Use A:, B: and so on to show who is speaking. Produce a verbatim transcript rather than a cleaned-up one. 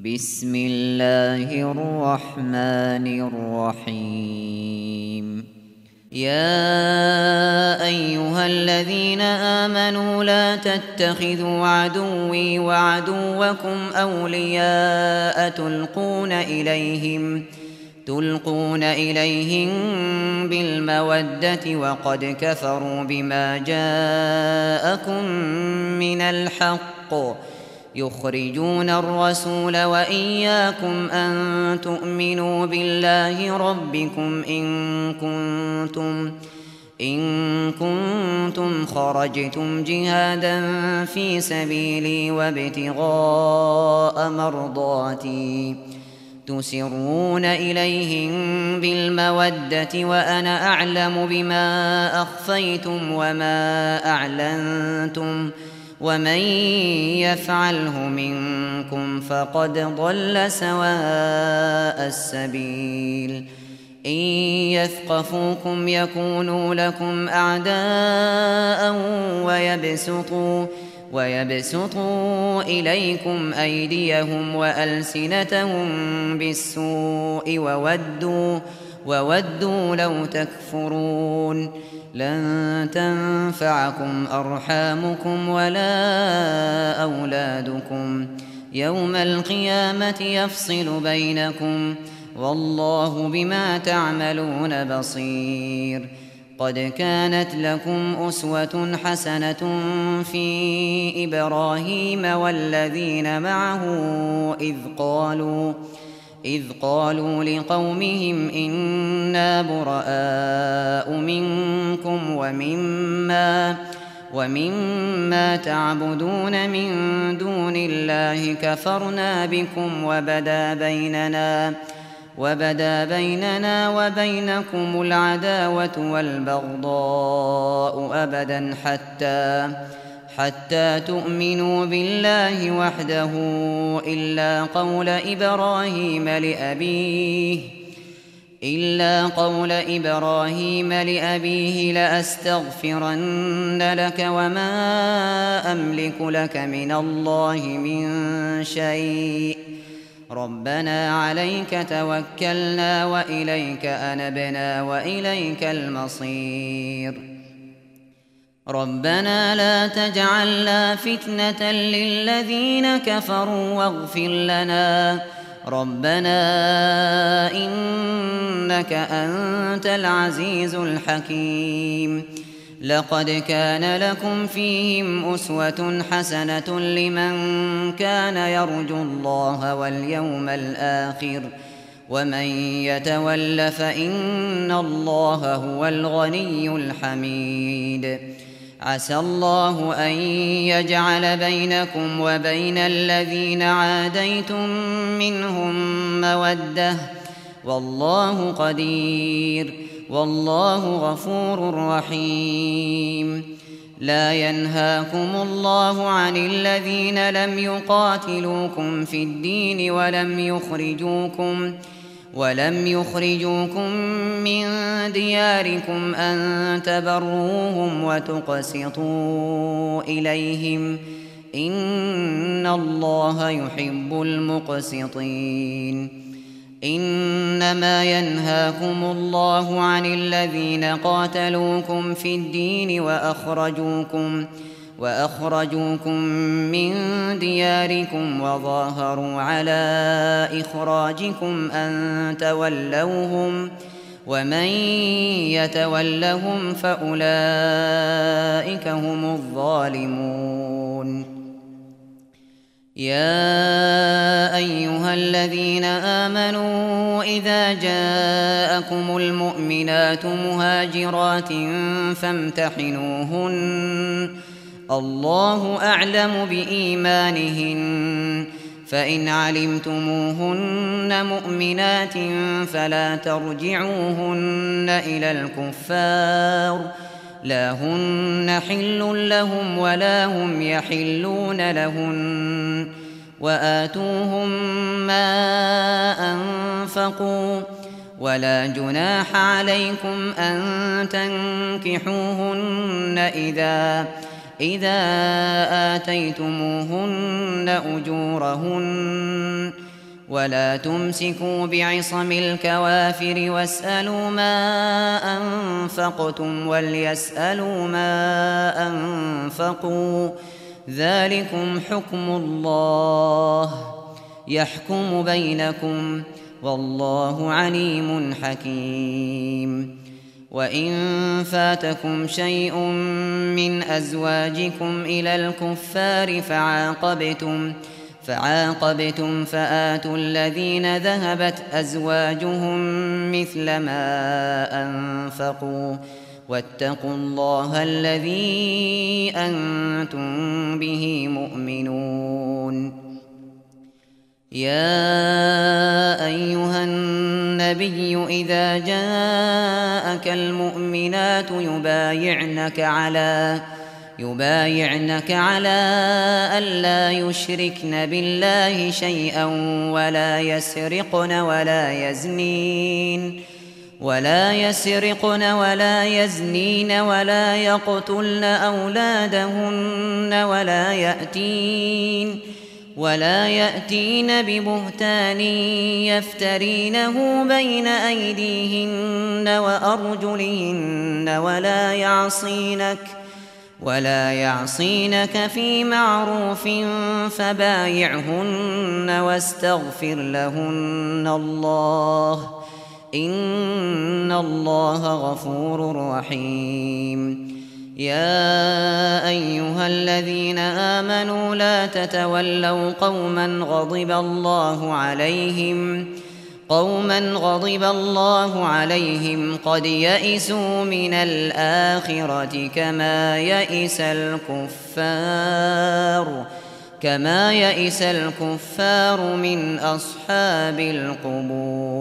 A: بسم الله الرحمن الرحيم. يا أيها الذين آمنوا لا تتخذوا عدوي وعدوكم أولياء تلقون إليهم تلقون إليهم بالمودة وقد كفروا بما جاءكم من الحق يخرجون الرسول وإياكم أن تؤمنوا بالله ربكم إن كنتم إن كنتم خرجتم جهادا في سبيلي وابتغاء مرضاتي تسرون إليهم بالمودة وأنا أعلم بما أخفيتم وما أعلنتم ومن يفعله منكم فقد ضل سواء السبيل. إن يثقفوكم يكونوا لكم أعداء ويبسطوا, ويبسطوا إليكم أيديهم وألسنتهم بالسوء وودوا, وودوا لو تكفرون. لن تنفعكم أرحامكم ولا أولادكم يوم القيامة يفصل بينكم والله بما تعملون بصير. قد كانت لكم أسوة حسنة في إبراهيم والذين معه إذ قالوا إذ قالوا لقومهم إنا براء منكم ومما, ومما تعبدون من دون الله كفرنا بكم وبدا بيننا, وبدا بيننا وبينكم العداوة والبغضاء أبدا حتى حتى تؤمنوا بالله وحده إلا قول إبراهيم لأبيه إلا قول إبراهيم لأبيه لأستغفرن لك وما أملك لك من الله من شيء ربنا عليك توكلنا وإليك أنبنا وإليك المصير. ربنا لا تجعلنا فتنة للذين كفروا واغفر لنا ربنا إنك أنت العزيز الحكيم. لقد كان لكم فيهم أسوة حسنة لمن كان يرجو الله واليوم الآخر ومن يتول فإن الله هو الغني الحميد. عسى الله أن يجعل بينكم وبين الذين عاديتم منهم مودة والله قدير والله غفور رحيم. لا ينهاكم الله عن الذين لم يقاتلوكم في الدين ولم يخرجوكم ولم يخرجوكم من دياركم أن تبروهم وتقسطوا إليهم إن الله يحب المقسطين. إنما ينهاكم الله عن الذين قاتلوكم في الدين وأخرجوكم وأخرجوكم من دياركم وظاهروا على إخراجكم أن تولوهم ومن يتولهم فأولئك هم الظالمون. يا أيها الذين آمنوا إذا جاءكم المؤمنات مهاجرات فامتحنوهن الله أعلم بإيمانهن فإن علمتموهن مؤمنات فلا ترجعوهن إلى الكفار لا هن حل لهم ولا هم يحلون لهن وآتوهم ما أنفقوا ولا جناح عليكم أن تنكحوهن إذا إذا آتيتموهن أجورهن ولا تمسكوا بعصم الكوافر واسألوا ما أنفقتم وليسألوا ما أنفقوا ذلكم حكم الله يحكم بينكم والله عليم حكيم. وإن فاتكم شيء من أزواجكم إلى الكفار فعاقبتم فعاقبتم فآتوا الذين ذهبت أزواجهم مثل ما أنفقوا واتقوا الله الذي أنتم به مؤمنون. يا أيها النبي إذا جاءك المؤمنات يبايعنك على يبايعنك على ألا يشركن بالله شيئا ولا يسرقن ولا يزنين ولا يسرقن ولا يزنين ولا يقتلن أولادهن ولا يأتين ولا يأتين ببهتان يفترينه بين أيديهن وأرجلهن ولا يعصينك ولا يعصينك في معروف فبايعهن واستغفر لهن الله إن الله غفور رحيم. يا أيها الذين آمنوا لا تتولوا قوما غضب الله عليهم قوما غضب الله عليهم قد يئسوا من الآخرة كما يئس الكفار كما يئس الكفار من أصحاب القبور.